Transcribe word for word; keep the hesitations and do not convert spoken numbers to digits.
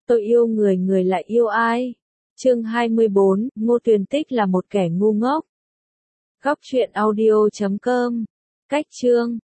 Tôi yêu người, người lại yêu ai? Chương hai mươi bốn, Ngô Tuyền Tích là một kẻ ngu ngốc. Góc truyện audio chấm com. Cách chương